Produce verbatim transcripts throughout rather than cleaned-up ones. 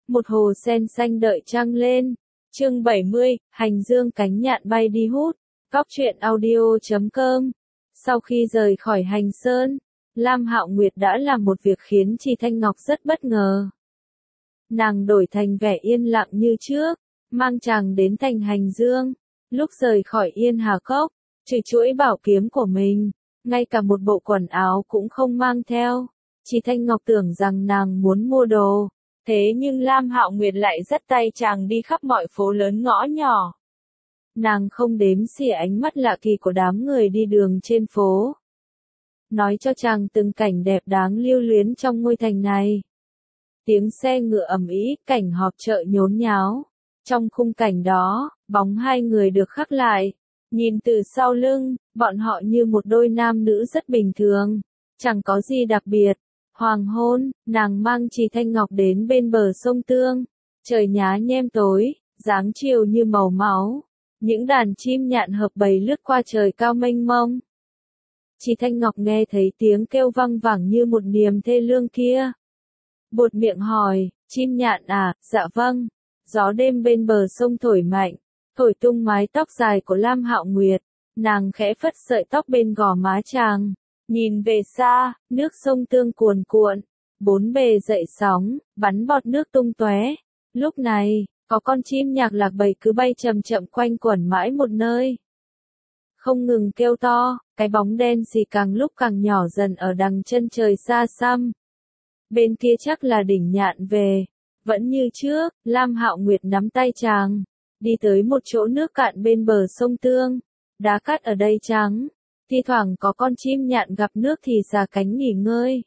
một hồ sen xanh đợi trăng lên. Chương bảy mươi, hành dương cánh nhạn bay đi hút. Cóc truyện audio chấm com. Sau khi rời khỏi hành sơn, Lam Hạo Nguyệt đã làm một việc khiến Trì Thanh Ngọc rất bất ngờ. Nàng đổi thành vẻ yên lặng như trước, mang chàng đến thành hành dương. Lúc rời khỏi Yên Hà Cốc, trừ chuỗi bảo kiếm của mình, ngay cả một bộ quần áo cũng không mang theo. Trì Thanh Ngọc tưởng rằng nàng muốn mua đồ, thế nhưng Lam Hạo Nguyệt lại dắt tay chàng đi khắp mọi phố lớn ngõ nhỏ. Nàng không đếm xỉa ánh mắt lạ kỳ của đám người đi đường trên phố, nói cho chàng từng cảnh đẹp đáng lưu luyến trong ngôi thành này. Tiếng xe ngựa ầm ĩ, cảnh họp chợ nhốn nháo. Trong khung cảnh đó, bóng hai người được khắc lại. Nhìn từ sau lưng, bọn họ như một đôi nam nữ rất bình thường, chẳng có gì đặc biệt. Hoàng hôn, nàng mang Trì Thanh Ngọc đến bên bờ sông Tương. Trời nhá nhem tối, dáng chiều như màu máu. Những đàn chim nhạn hợp bầy lướt qua trời cao mênh mông. Trì Thanh Ngọc nghe thấy tiếng kêu văng vẳng như một niềm thê lương kia. Buột miệng hỏi, chim nhạn à, dạ vâng. Gió đêm bên bờ sông thổi mạnh, thổi tung mái tóc dài của Lam Hạo Nguyệt. Nàng khẽ phất sợi tóc bên gò má chàng. Nhìn về xa, nước sông Tương cuồn cuộn, bốn bề dậy sóng, bắn bọt nước tung tóe. Lúc này, có con chim nhạc lạc bầy cứ bay chậm chậm quanh quẩn mãi một nơi, không ngừng kêu to. Cái bóng đen xì càng lúc càng nhỏ dần ở đằng chân trời xa xăm. Bên kia chắc là đỉnh nhạn về. Vẫn như trước, Lam Hạo Nguyệt nắm tay chàng, đi tới một chỗ nước cạn bên bờ sông Tương. Đá cát ở đây trắng, thi thoảng có con chim nhạn gặp nước thì xà cánh nghỉ ngơi.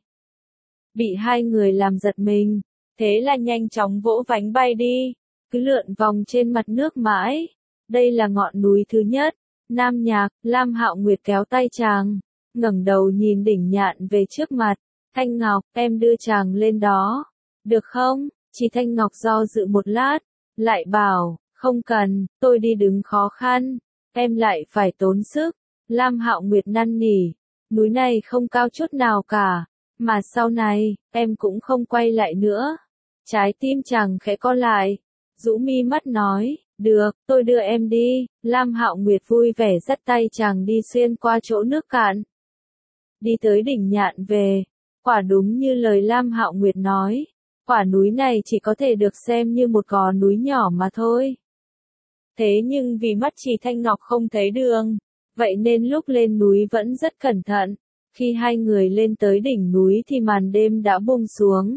Bị hai người làm giật mình, thế là nhanh chóng vỗ vánh bay đi, cứ lượn vòng trên mặt nước mãi. Đây là ngọn núi thứ nhất. Nam Nhạc, Lam Hạo Nguyệt kéo tay chàng, ngẩng đầu nhìn đỉnh nhạn về trước mặt. Thanh Ngọc, em đưa chàng lên đó, được không? Trì Thanh Ngọc do dự một lát, lại bảo, không cần, tôi đi đứng khó khăn, em lại phải tốn sức. Lam Hạo Nguyệt năn nỉ, núi này không cao chút nào cả, mà sau này, em cũng không quay lại nữa. Trái tim chàng khẽ co lại, rũ mi mắt nói, được, tôi đưa em đi. Lam Hạo Nguyệt vui vẻ dắt tay chàng đi xuyên qua chỗ nước cạn. Đi tới đỉnh nhạn về, quả đúng như lời Lam Hạo Nguyệt nói. Quả núi này chỉ có thể được xem như một gò núi nhỏ mà thôi. Thế nhưng vì mắt Trì Thanh Ngọc không thấy đường, vậy nên lúc lên núi vẫn rất cẩn thận. Khi hai người lên tới đỉnh núi thì màn đêm đã buông xuống.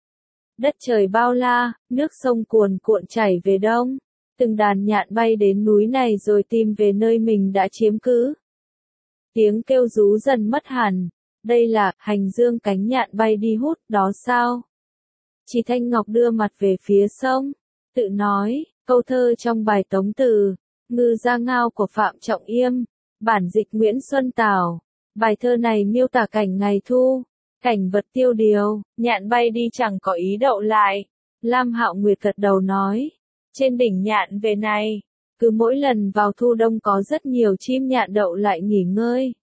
Đất trời bao la, nước sông cuồn cuộn chảy về đông. Từng đàn nhạn bay đến núi này rồi tìm về nơi mình đã chiếm cứ. Tiếng kêu rú dần mất hẳn. Đây là hành dương cánh nhạn bay đi hút đó sao? Trì Thanh Ngọc đưa mặt về phía sông, tự nói, câu thơ trong bài tống từ, Ngư Ra Ngao của Phạm Trọng Yêm, bản dịch Nguyễn Xuân Tảo. Bài thơ này miêu tả cảnh ngày thu, cảnh vật tiêu điều, nhạn bay đi chẳng có ý đậu lại. Lam Hạo Nguyệt gật đầu nói, trên đỉnh nhạn về này, cứ mỗi lần vào thu đông có rất nhiều chim nhạn đậu lại nghỉ ngơi.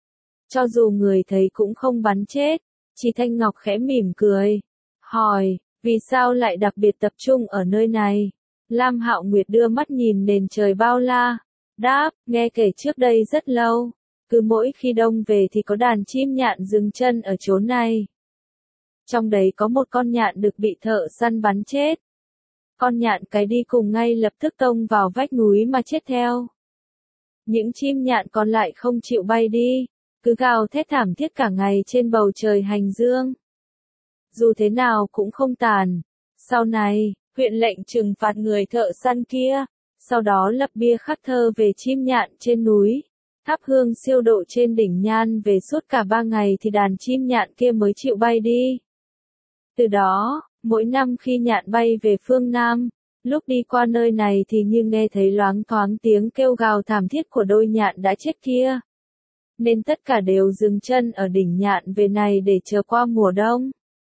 Cho dù người thấy cũng không bắn chết. Trì Thanh Ngọc khẽ mỉm cười, hỏi, vì sao lại đặc biệt tập trung ở nơi này? Lam Hạo Nguyệt đưa mắt nhìn nền trời bao la, đáp, nghe kể trước đây rất lâu, cứ mỗi khi đông về thì có đàn chim nhạn dừng chân ở chỗ này. Trong đấy có một con nhạn được bị thợ săn bắn chết. Con nhạn cái đi cùng ngay lập tức tông vào vách núi mà chết theo. Những chim nhạn còn lại không chịu bay đi, cứ gào thét thảm thiết cả ngày trên bầu trời hành dương. Dù thế nào cũng không tàn. Sau này, huyện lệnh trừng phạt người thợ săn kia, sau đó lập bia khắc thơ về chim nhạn trên núi, thắp hương siêu độ trên đỉnh Nhan về suốt cả ba ngày thì đàn chim nhạn kia mới chịu bay đi. Từ đó, mỗi năm khi nhạn bay về phương Nam, lúc đi qua nơi này thì như nghe thấy loáng thoáng tiếng kêu gào thảm thiết của đôi nhạn đã chết kia. Nên tất cả đều dừng chân ở đỉnh nhạn về này để chờ qua mùa đông.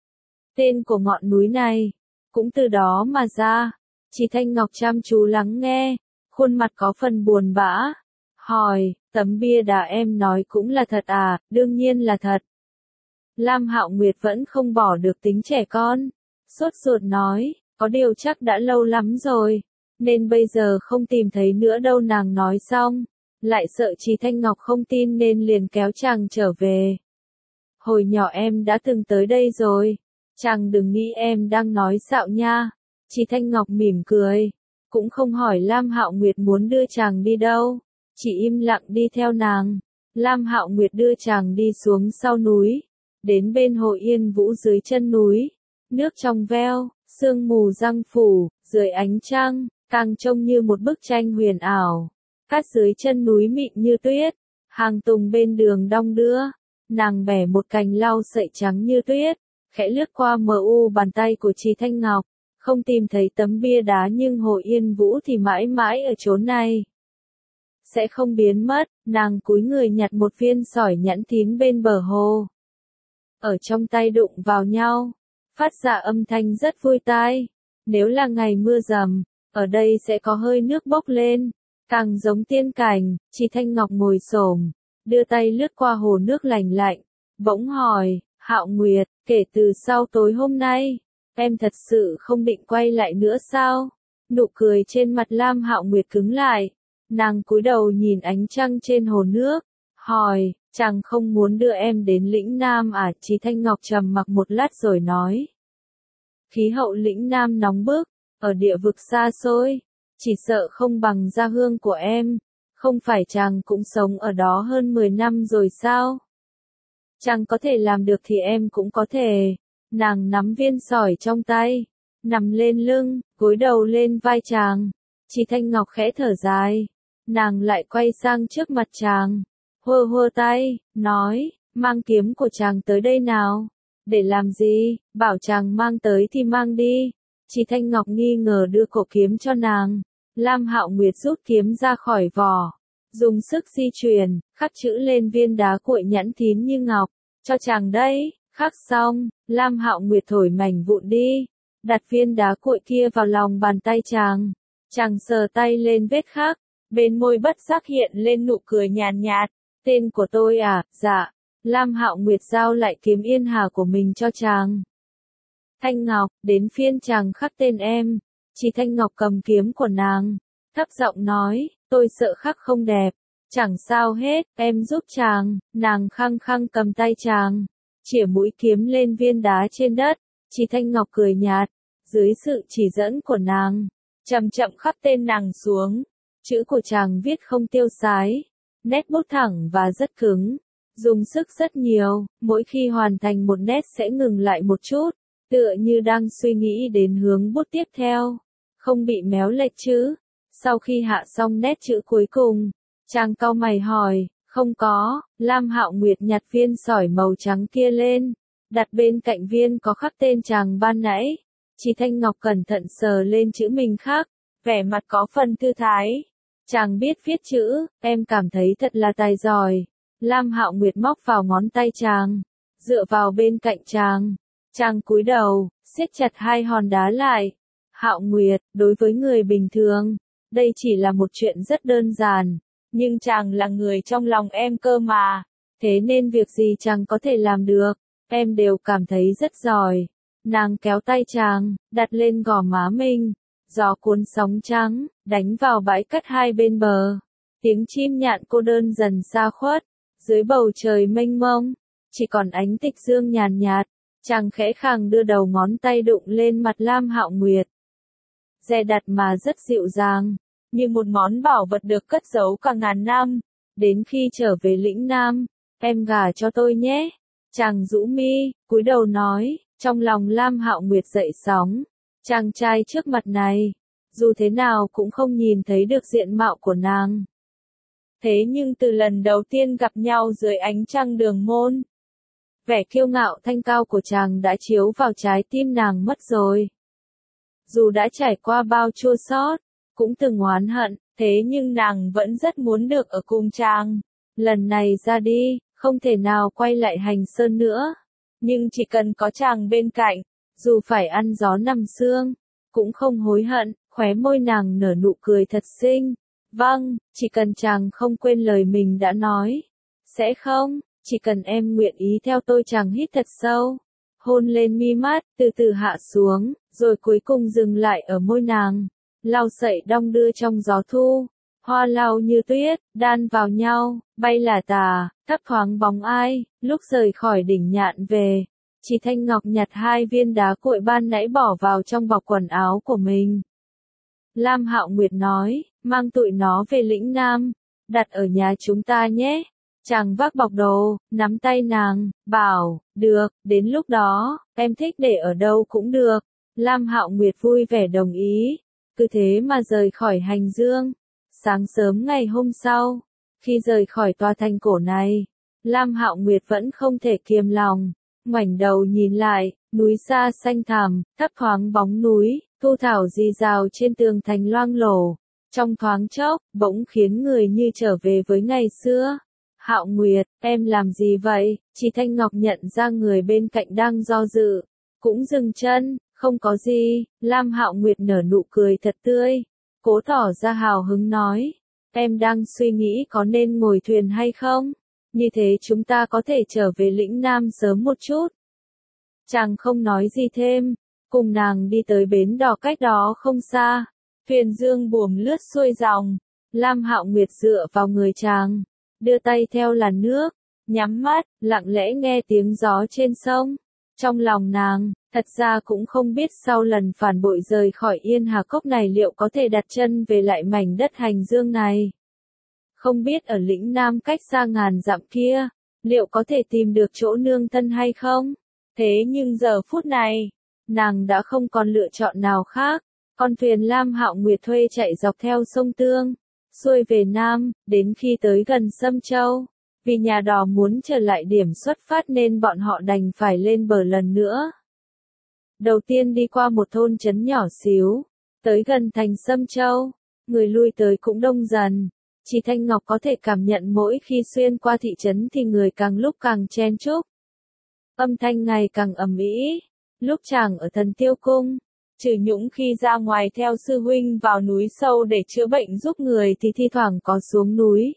Tên của ngọn núi này, cũng từ đó mà ra. Trì Thanh Ngọc chăm chú lắng nghe, khuôn mặt có phần buồn bã. Hỏi, tấm bia đá em nói cũng là thật à? Đương nhiên là thật. Lam Hạo Nguyệt vẫn không bỏ được tính trẻ con. Sốt ruột nói, có điều chắc đã lâu lắm rồi, nên bây giờ không tìm thấy nữa đâu. Nàng nói xong, lại sợ Trì Thanh Ngọc không tin nên liền kéo chàng trở về. Hồi nhỏ em đã từng tới đây rồi, chàng đừng nghĩ em đang nói xạo nha. Trì Thanh Ngọc mỉm cười, cũng không hỏi Lam Hạo Nguyệt muốn đưa chàng đi đâu, chỉ im lặng đi theo nàng. Lam Hạo Nguyệt đưa chàng đi xuống sau núi, đến bên hồ Yên Vũ dưới chân núi, nước trong veo, sương mù giăng phủ, dưới ánh trăng, càng trông như một bức tranh huyền ảo. Cát dưới chân núi mịn như tuyết, hàng tùng bên đường đong đưa, nàng bẻ một cành lau sậy trắng như tuyết, khẽ lướt qua mờ u bàn tay của Trì Thanh Ngọc, không tìm thấy tấm bia đá nhưng hồ Yên Vũ thì mãi mãi ở chốn này. Sẽ không biến mất, nàng cúi người nhặt một viên sỏi nhẵn tím bên bờ hồ. Ở trong tay đụng vào nhau, phát ra âm thanh rất vui tai. Nếu là ngày mưa rầm, ở đây sẽ có hơi nước bốc lên, càng giống tiên cảnh. Trì Thanh Ngọc ngồi xổm, đưa tay lướt qua hồ nước lành lạnh, bỗng hỏi, Hạo Nguyệt, kể từ sau tối hôm nay, em thật sự không định quay lại nữa sao? Nụ cười trên mặt Lam Hạo Nguyệt cứng lại, nàng cúi đầu nhìn ánh trăng trên hồ nước, hỏi, chàng không muốn đưa em đến lĩnh Nam à? Trì Thanh Ngọc trầm mặc một lát rồi nói, khí hậu lĩnh Nam nóng bức, ở địa vực xa xôi, chỉ sợ không bằng gia hương của em. Không phải chàng cũng sống ở đó hơn mười năm rồi sao? Chàng có thể làm được thì em cũng có thể. Nàng nắm viên sỏi trong tay, nằm lên lưng, gối đầu lên vai chàng. Trì Thanh Ngọc khẽ thở dài, nàng lại quay sang trước mặt chàng, hơ hơ tay, nói, mang kiếm của chàng tới đây nào. Để làm gì? Bảo chàng mang tới thì mang đi. Trì Thanh Ngọc nghi ngờ đưa cổ kiếm cho nàng. Lam Hạo Nguyệt rút kiếm ra khỏi vỏ, dùng sức di chuyển, khắc chữ lên viên đá cuội nhẵn thín như ngọc, cho chàng đây. Khắc xong, Lam Hạo Nguyệt thổi mảnh vụn đi, đặt viên đá cuội kia vào lòng bàn tay chàng. Chàng sờ tay lên vết khắc, bên môi bất giác hiện lên nụ cười nhàn nhạt. Tên của tôi à? Dạ. Lam Hạo Nguyệt giao lại kiếm yên hà của mình cho chàng. Thanh Ngọc, đến phiên chàng khắc tên em. Trì Thanh Ngọc cầm kiếm của nàng, thấp giọng nói, tôi sợ khắc không đẹp. Chẳng sao hết, em giúp chàng. Nàng khăng khăng cầm tay chàng, chĩa mũi kiếm lên viên đá trên đất. Trì Thanh Ngọc cười nhạt, dưới sự chỉ dẫn của nàng, chậm chậm khắc tên nàng xuống. Chữ của chàng viết không tiêu sái, nét bút thẳng và rất cứng, dùng sức rất nhiều, mỗi khi hoàn thành một nét sẽ ngừng lại một chút, tựa như đang suy nghĩ đến hướng bút tiếp theo, không bị méo lệch chứ. Sau khi hạ xong nét chữ cuối cùng, chàng cau mày hỏi, không có. Lam Hạo Nguyệt nhặt viên sỏi màu trắng kia lên, đặt bên cạnh viên có khắc tên chàng ban nãy. Trì Thanh Ngọc cẩn thận sờ lên chữ mình khắc, vẻ mặt có phần thư thái. Chàng biết viết chữ, em cảm thấy thật là tài giỏi. Lam Hạo Nguyệt móc vào ngón tay chàng, dựa vào bên cạnh chàng. Chàng cúi đầu, siết chặt hai hòn đá lại. Hạo Nguyệt, đối với người bình thường, đây chỉ là một chuyện rất đơn giản, nhưng chàng là người trong lòng em cơ mà, thế nên việc gì chàng có thể làm được, em đều cảm thấy rất giỏi. Nàng kéo tay chàng, đặt lên gò má mình, gió cuốn sóng trắng, đánh vào bãi cát hai bên bờ. Tiếng chim nhạn cô đơn dần xa khuất, dưới bầu trời mênh mông, chỉ còn ánh tịch dương nhàn nhạt. Chàng khẽ khàng đưa đầu ngón tay đụng lên mặt Lam Hạo Nguyệt. Dè đặt mà rất dịu dàng, như một món bảo vật được cất giấu cả ngàn năm. Đến khi trở về lĩnh Nam, em gả cho tôi nhé. Chàng rũ mi, cúi đầu nói, trong lòng Lam Hạo Nguyệt dậy sóng. Chàng trai trước mặt này, dù thế nào cũng không nhìn thấy được diện mạo của nàng. Thế nhưng từ lần đầu tiên gặp nhau dưới ánh trăng đường môn, vẻ kiêu ngạo thanh cao của chàng đã chiếu vào trái tim nàng mất rồi. Dù đã trải qua bao chua xót, cũng từng oán hận, thế nhưng nàng vẫn rất muốn được ở cùng chàng. Lần này ra đi, không thể nào quay lại Hành Sơn nữa. Nhưng chỉ cần có chàng bên cạnh, dù phải ăn gió nằm sương, cũng không hối hận. Khóe môi nàng nở nụ cười thật xinh. Vâng, chỉ cần chàng không quên lời mình đã nói. Sẽ không, chỉ cần em nguyện ý theo tôi. Chàng hít thật sâu, hôn lên mi mắt, từ từ hạ xuống, rồi cuối cùng dừng lại ở môi nàng. Lau sậy đong đưa trong gió thu, hoa lau như tuyết, đan vào nhau, bay là tà, thấp thoáng bóng ai, lúc rời khỏi đỉnh nhạn về. Chỉ Thanh Ngọc nhặt hai viên đá cuội ban nãy bỏ vào trong bọc quần áo của mình. Lam Hạo Nguyệt nói, mang tụi nó về lĩnh Nam, đặt ở nhà chúng ta nhé. Chàng vác bọc đồ, nắm tay nàng, bảo, được, đến lúc đó, em thích để ở đâu cũng được. Lam Hạo Nguyệt vui vẻ đồng ý, cứ thế mà rời khỏi hành dương. Sáng sớm ngày hôm sau, khi rời khỏi tòa thành cổ này, Lam Hạo Nguyệt vẫn không thể kiềm lòng, ngoảnh đầu nhìn lại, núi xa xanh thẳm, thấp thoáng bóng núi, thu thảo rì rào trên tường thành loang lổ, trong thoáng chốc, bỗng khiến người như trở về với ngày xưa. Hạo Nguyệt, em làm gì vậy? Chỉ Thanh Ngọc nhận ra người bên cạnh đang do dự, cũng dừng chân, không có gì. Lam Hạo Nguyệt nở nụ cười thật tươi, cố tỏ ra hào hứng nói, em đang suy nghĩ có nên ngồi thuyền hay không? Như thế chúng ta có thể trở về lĩnh Nam sớm một chút. Chàng không nói gì thêm, cùng nàng đi tới bến đò cách đó không xa. Thuyền dương buồm lướt xuôi dòng, Lam Hạo Nguyệt dựa vào người chàng, đưa tay theo làn nước, nhắm mắt, lặng lẽ nghe tiếng gió trên sông. Trong lòng nàng, thật ra cũng không biết sau lần phản bội rời khỏi Yên Hà Cốc này liệu có thể đặt chân về lại mảnh đất hành dương này. Không biết ở lĩnh Nam cách xa ngàn dặm kia, liệu có thể tìm được chỗ nương thân hay không? Thế nhưng giờ phút này, nàng đã không còn lựa chọn nào khác. Con thuyền Lam Hạo Nguyệt thuê chạy dọc theo sông Tương, xuôi về Nam, đến khi tới gần Sâm Châu. Vì nhà đò muốn trở lại điểm xuất phát nên bọn họ đành phải lên bờ lần nữa. Đầu tiên đi qua một thôn trấn nhỏ xíu, tới gần thành Sâm Châu, người lui tới cũng đông dần. Chỉ Thanh Ngọc có thể cảm nhận mỗi khi xuyên qua thị trấn thì người càng lúc càng chen chúc. Âm thanh ngày càng ầm ĩ. Lúc chàng ở Thần Tiêu Cung, Trừ Nhũng khi ra ngoài theo sư huynh vào núi sâu để chữa bệnh giúp người thì thi thoảng có xuống núi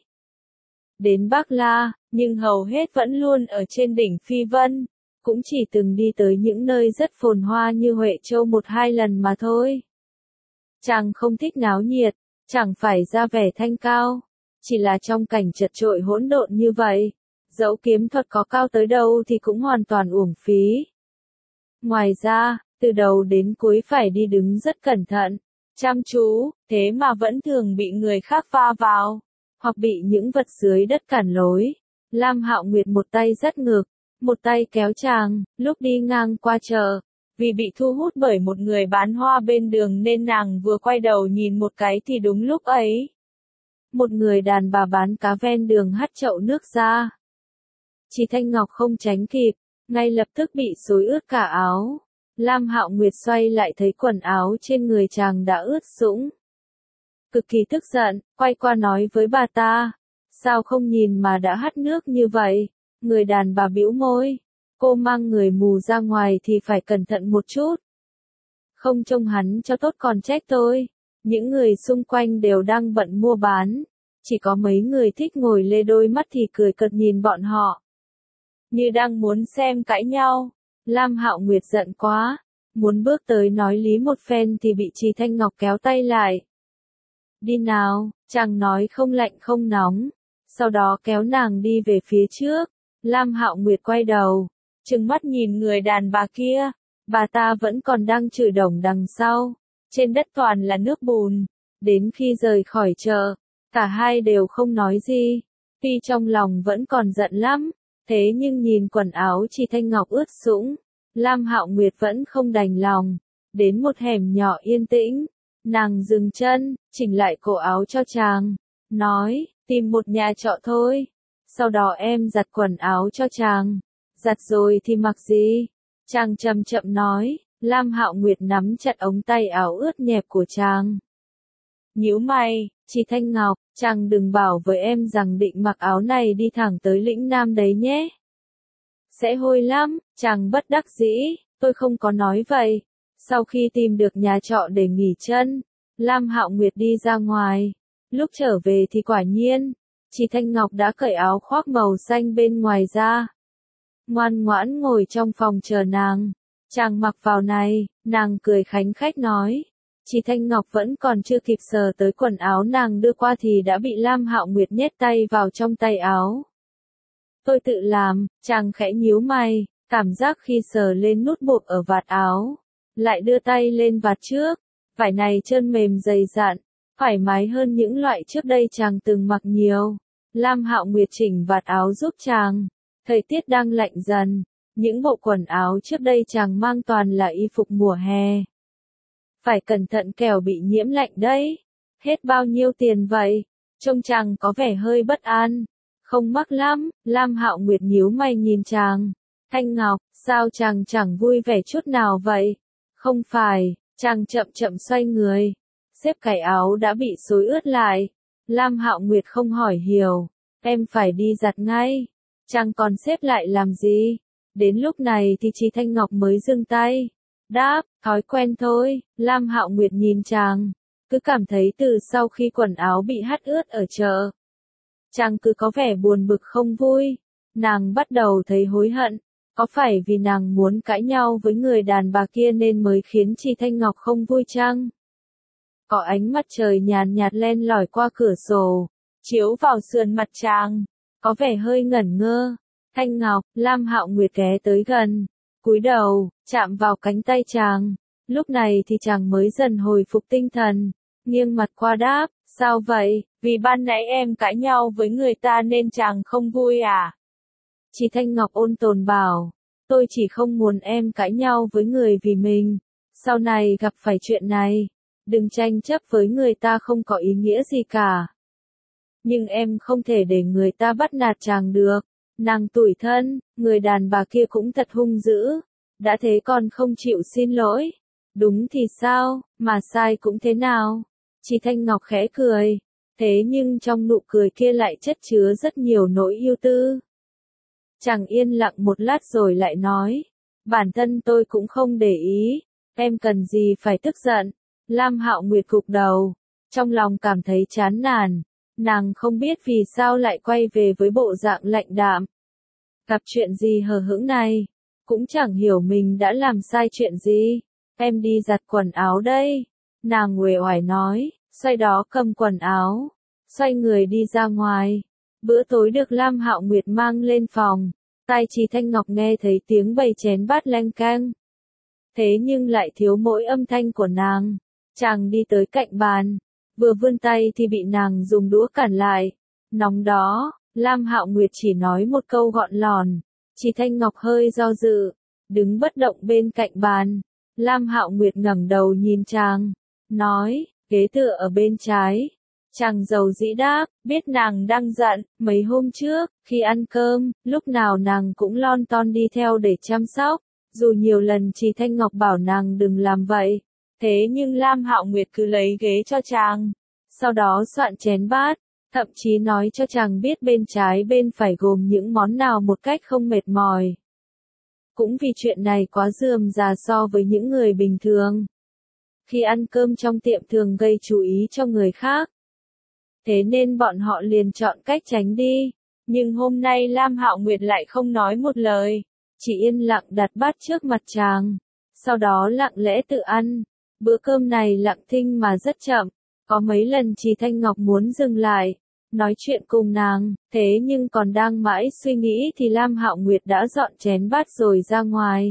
đến Bắc La, nhưng hầu hết vẫn luôn ở trên đỉnh Phi Vân, cũng chỉ từng đi tới những nơi rất phồn hoa như Huệ Châu một hai lần mà thôi. Chàng không thích náo nhiệt, chẳng phải ra vẻ thanh cao, chỉ là trong cảnh chật chội hỗn độn như vậy, dẫu kiếm thuật có cao tới đâu thì cũng hoàn toàn uổng phí. Ngoài ra, từ đầu đến cuối phải đi đứng rất cẩn thận, chăm chú, thế mà vẫn thường bị người khác va vào, hoặc bị những vật dưới đất cản lối. Lam Hạo Nguyệt một tay dắt ngực, một tay kéo chàng, lúc đi ngang qua chợ, vì bị thu hút bởi một người bán hoa bên đường nên nàng vừa quay đầu nhìn một cái thì đúng lúc ấy, một người đàn bà bán cá ven đường hất chậu nước ra. Chỉ Thanh Ngọc không tránh kịp, ngay lập tức bị xối ướt cả áo. Lam Hạo Nguyệt xoay lại thấy quần áo trên người chàng đã ướt sũng. Cực kỳ tức giận, quay qua nói với bà ta, sao không nhìn mà đã hắt nước như vậy? Người đàn bà bĩu môi, cô mang người mù ra ngoài thì phải cẩn thận một chút. Không trông hắn cho tốt còn trách tôi. Những người xung quanh đều đang bận mua bán, chỉ có mấy người thích ngồi lê đôi mắt thì cười cợt nhìn bọn họ, như đang muốn xem cãi nhau. Lam Hạo Nguyệt giận quá, muốn bước tới nói lý một phen thì bị Trì Thanh Ngọc kéo tay lại. Đi nào, chàng nói không lạnh không nóng, sau đó kéo nàng đi về phía trước. Lam Hạo Nguyệt quay đầu, trừng mắt nhìn người đàn bà kia, bà ta vẫn còn đang chửi đồng đằng sau, trên đất toàn là nước bùn. Đến khi rời khỏi chợ, cả hai đều không nói gì, tuy trong lòng vẫn còn giận lắm. Thế nhưng nhìn quần áo Trì Thanh Ngọc ướt sũng, Lam Hạo Nguyệt vẫn không đành lòng. Đến một hẻm nhỏ yên tĩnh, nàng dừng chân, chỉnh lại cổ áo cho chàng, nói, tìm một nhà trọ thôi. Sau đó em giặt quần áo cho chàng, giặt rồi thì mặc gì? Chàng chậm chậm nói. Lam Hạo Nguyệt nắm chặt ống tay áo ướt nhẹp của chàng. Nhíu mày, Trì Thanh Ngọc, chàng đừng bảo với em rằng định mặc áo này đi thẳng tới lĩnh Nam đấy nhé. Sẽ hôi lắm. Chàng bất đắc dĩ, tôi không có nói vậy. Sau khi tìm được nhà trọ để nghỉ chân, Lam Hạo Nguyệt đi ra ngoài. Lúc trở về thì quả nhiên, Trì Thanh Ngọc đã cởi áo khoác màu xanh bên ngoài ra. ngoan ngoãn ngồi trong phòng chờ nàng. Chàng mặc vào này, nàng cười khánh khách nói. Chỉ Thanh Ngọc vẫn còn chưa kịp sờ tới quần áo nàng đưa qua thì đã bị Lam Hạo Nguyệt nhét tay vào trong tay áo. Tôi tự làm, chàng khẽ nhíu mày, cảm giác khi sờ lên nút buộc ở vạt áo, lại đưa tay lên vạt trước, vải này trơn mềm dày dặn, thoải mái hơn những loại trước đây chàng từng mặc nhiều. Lam Hạo Nguyệt chỉnh vạt áo giúp chàng. Thời tiết đang lạnh dần, những bộ quần áo trước đây chàng mang toàn là y phục mùa hè. Phải cẩn thận kẻo bị nhiễm lạnh đấy. Hết bao nhiêu tiền vậy? Trông chàng có vẻ hơi bất an. Không mắc lắm, Lam Hạo Nguyệt nhíu mày nhìn chàng. Thanh Ngọc, sao chàng chẳng vui vẻ chút nào vậy? Không phải, chàng chậm chậm xoay người. Xếp cái áo đã bị xối ướt lại. Lam Hạo Nguyệt không hỏi hiểu. Em phải đi giặt ngay. Chàng còn xếp lại làm gì? Đến lúc này thì Chí Thanh Ngọc mới dừng tay. Đáp, thói quen thôi. Lam Hạo Nguyệt nhìn chàng. Cứ cảm thấy từ sau khi quần áo bị hắt ướt ở chợ, chàng cứ có vẻ buồn bực không vui. Nàng bắt đầu thấy hối hận. Có phải vì nàng muốn cãi nhau với người đàn bà kia nên mới khiến Chí Thanh Ngọc không vui chăng? Có ánh mặt trời nhàn nhạt len lỏi qua cửa sổ, chiếu vào sườn mặt chàng, có vẻ hơi ngẩn ngơ. Thanh Ngọc, Lam Hạo Nguyệt ghé tới gần, cúi đầu, chạm vào cánh tay chàng. Lúc này thì chàng mới dần hồi phục tinh thần, nghiêng mặt qua đáp, sao vậy, vì ban nãy em cãi nhau với người ta nên chàng không vui à? Chí Thanh Ngọc ôn tồn bảo, tôi chỉ không muốn em cãi nhau với người vì mình. Sau này gặp phải chuyện này, đừng tranh chấp với người ta không có ý nghĩa gì cả. Nhưng em không thể để người ta bắt nạt chàng được. Nàng tủi thân, người đàn bà kia cũng thật hung dữ. Đã thế còn không chịu xin lỗi. Đúng thì sao, mà sai cũng thế nào? Chí Thanh Ngọc khẽ cười. Thế nhưng trong nụ cười kia lại chất chứa rất nhiều nỗi ưu tư. Chàng yên lặng một lát rồi lại nói. Bản thân tôi cũng không để ý. Em cần gì phải tức giận? Lam Hạo Nguyệt gục đầu. Trong lòng cảm thấy chán nản. Nàng không biết vì sao lại quay về với bộ dạng lạnh đạm. Gặp chuyện gì hờ hững này, cũng chẳng hiểu mình đã làm sai chuyện gì. Em đi giặt quần áo đây. Nàng uể oải nói, xoay đó cầm quần áo, xoay người đi ra ngoài. Bữa tối được Lam Hạo Nguyệt mang lên phòng. Tai Chí Thanh Ngọc nghe thấy tiếng bày chén bát leng keng. Thế nhưng lại thiếu mỗi âm thanh của nàng. Chàng đi tới cạnh bàn, vừa vươn tay thì bị nàng dùng đũa cản lại. Nóng đó, Lam Hạo Nguyệt chỉ nói một câu gọn lòn. Chí Thanh Ngọc hơi do dự, đứng bất động bên cạnh bàn. Lam Hạo Nguyệt ngẩng đầu nhìn chàng, nói, ghế tựa ở bên trái. Chàng dầu dĩ đáp, biết nàng đang giận. Mấy hôm trước, khi ăn cơm, lúc nào nàng cũng lon ton đi theo để chăm sóc. Dù nhiều lần Chí Thanh Ngọc bảo nàng đừng làm vậy, thế nhưng Lam Hạo Nguyệt cứ lấy ghế cho chàng. Sau đó soạn chén bát, thậm chí nói cho chàng biết bên trái bên phải gồm những món nào một cách không mệt mỏi. Cũng vì chuyện này quá rườm rà so với những người bình thường. Khi ăn cơm trong tiệm thường gây chú ý cho người khác. Thế nên bọn họ liền chọn cách tránh đi. Nhưng hôm nay Lam Hạo Nguyệt lại không nói một lời, chỉ yên lặng đặt bát trước mặt chàng. Sau đó lặng lẽ tự ăn. Bữa cơm này lặng thinh mà rất chậm. Có mấy lần Chí Thanh Ngọc muốn dừng lại, nói chuyện cùng nàng, thế nhưng còn đang mãi suy nghĩ thì Lam Hạo Nguyệt đã dọn chén bát rồi ra ngoài.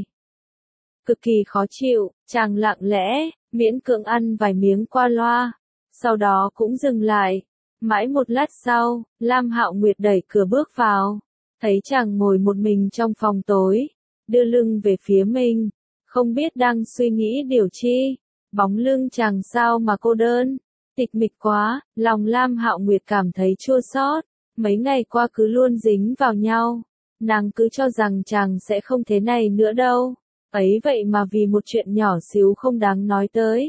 Cực kỳ khó chịu, chàng lặng lẽ, miễn cưỡng ăn vài miếng qua loa, sau đó cũng dừng lại. Mãi một lát sau, Lam Hạo Nguyệt đẩy cửa bước vào, thấy chàng ngồi một mình trong phòng tối, đưa lưng về phía mình, không biết đang suy nghĩ điều chi. Bóng lưng chàng sao mà cô đơn, tịch mịch quá, lòng Lam Hạo Nguyệt cảm thấy chua xót. Mấy ngày qua cứ luôn dính vào nhau, nàng cứ cho rằng chàng sẽ không thế này nữa đâu. Ấy vậy mà vì một chuyện nhỏ xíu không đáng nói tới,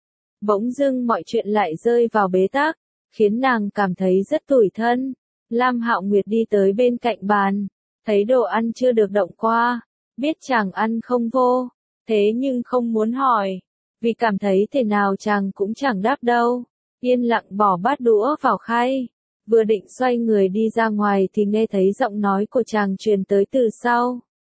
bỗng dưng mọi chuyện lại rơi vào bế tắc, khiến nàng cảm thấy rất tủi thân. Lam Hạo Nguyệt đi tới bên cạnh bàn, thấy đồ ăn chưa được động qua, biết chàng ăn không vô, thế nhưng không muốn hỏi, vì cảm thấy thế nào chàng cũng chẳng đáp đâu. Yên lặng bỏ bát đũa vào khay, vừa định xoay người đi ra ngoài thì nghe thấy giọng nói của chàng truyền tới từ sau.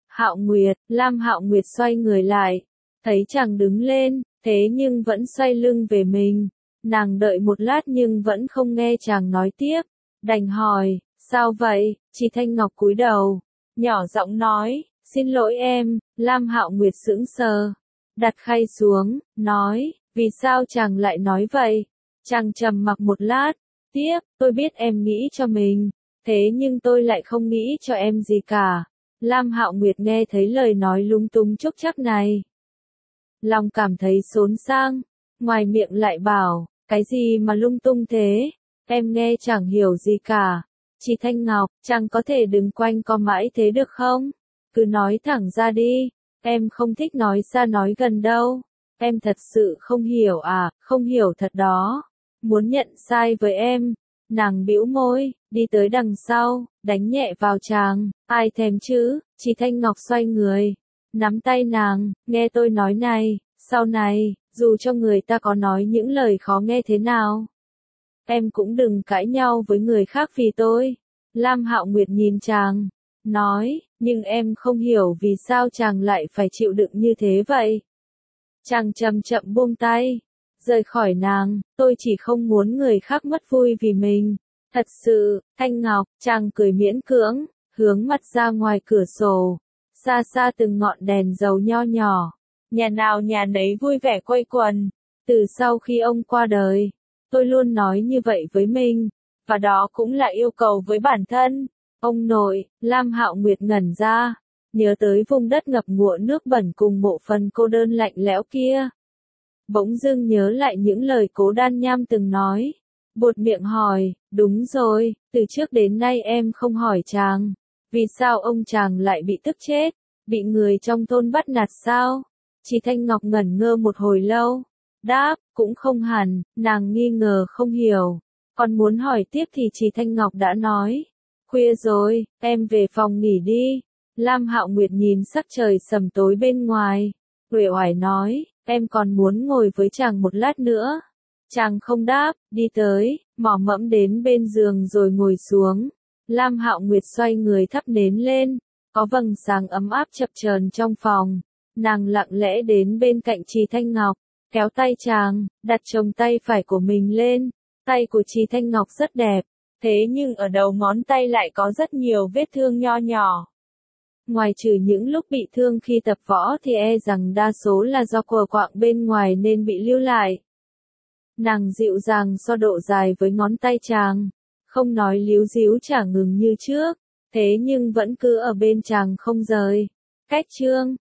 Hạo Nguyệt, Lam Hạo Nguyệt xoay người lại, thấy chàng đứng lên, thế nhưng vẫn xoay lưng về mình. Nàng đợi một lát nhưng vẫn không nghe chàng nói tiếp, đành hỏi, sao vậy? Chỉ Thanh Ngọc cúi đầu, nhỏ giọng nói, xin lỗi em. Lam Hạo Nguyệt sững sờ, đặt khay xuống, nói, vì sao chàng lại nói vậy? Chàng trầm mặc một lát, tiếp, tôi biết em nghĩ cho mình, thế nhưng tôi lại không nghĩ cho em gì cả. Lam Hạo Nguyệt nghe thấy lời nói lung tung chốc chắc này, lòng cảm thấy xốn sang, ngoài miệng lại bảo, cái gì mà lung tung thế, em nghe chẳng hiểu gì cả. Chỉ Thanh Ngọc, chàng có thể đừng quanh co mãi thế được không? Cứ nói thẳng ra đi, em không thích nói xa nói gần đâu. Em thật sự không hiểu à, không hiểu thật đó. Muốn nhận sai với em. Nàng bĩu môi, đi tới đằng sau, đánh nhẹ vào chàng, ai thèm chứ? Chỉ Thanh Ngọc xoay người, nắm tay nàng, nghe tôi nói này, sau này, dù cho người ta có nói những lời khó nghe thế nào, em cũng đừng cãi nhau với người khác vì tôi. Lam Hạo Nguyệt nhìn chàng, nói, nhưng em không hiểu vì sao chàng lại phải chịu đựng như thế vậy. Chàng chậm chậm buông tay, rời khỏi nàng, tôi chỉ không muốn người khác mất vui vì mình. Thật sự, Thanh Ngọc, chàng cười miễn cưỡng, hướng mặt ra ngoài cửa sổ, xa xa từng ngọn đèn dầu nho nhỏ, nhà nào nhà nấy vui vẻ quây quần. Từ sau khi ông qua đời, tôi luôn nói như vậy với mình, và đó cũng là yêu cầu với bản thân. Ông nội, Lam Hạo Nguyệt ngẩn ra, nhớ tới vùng đất ngập ngụa nước bẩn cùng mộ phần cô đơn lạnh lẽo kia. Bỗng dưng nhớ lại những lời Cố Đan Nham từng nói, buột miệng hỏi, đúng rồi, từ trước đến nay em không hỏi chàng, vì sao ông chàng lại bị tức chết, bị người trong thôn bắt nạt sao? Chỉ Thanh Ngọc ngẩn ngơ một hồi lâu, đáp, cũng không hẳn. Nàng nghi ngờ không hiểu, còn muốn hỏi tiếp thì Chỉ Thanh Ngọc đã nói, khuya rồi, em về phòng nghỉ đi. Lam Hạo Nguyệt nhìn sắc trời sầm tối bên ngoài, uể oải nói, em còn muốn ngồi với chàng một lát nữa. Chàng không đáp, đi tới, mò mẫm đến bên giường rồi ngồi xuống. Lam Hạo Nguyệt xoay người thắp nến lên, có vầng sáng ấm áp chập chờn trong phòng. Nàng lặng lẽ đến bên cạnh Trì Thanh Ngọc, kéo tay chàng, đặt chồng tay phải của mình lên. Tay của Trì Thanh Ngọc rất đẹp, thế nhưng ở đầu ngón tay lại có rất nhiều vết thương nho nhỏ. Ngoài trừ những lúc bị thương khi tập võ thì e rằng đa số là do quờ quạng bên ngoài nên bị lưu lại. Nàng dịu dàng so độ dài với ngón tay chàng, không nói líu díu chả ngừng như trước, thế nhưng vẫn cứ ở bên chàng không rời. Cách chương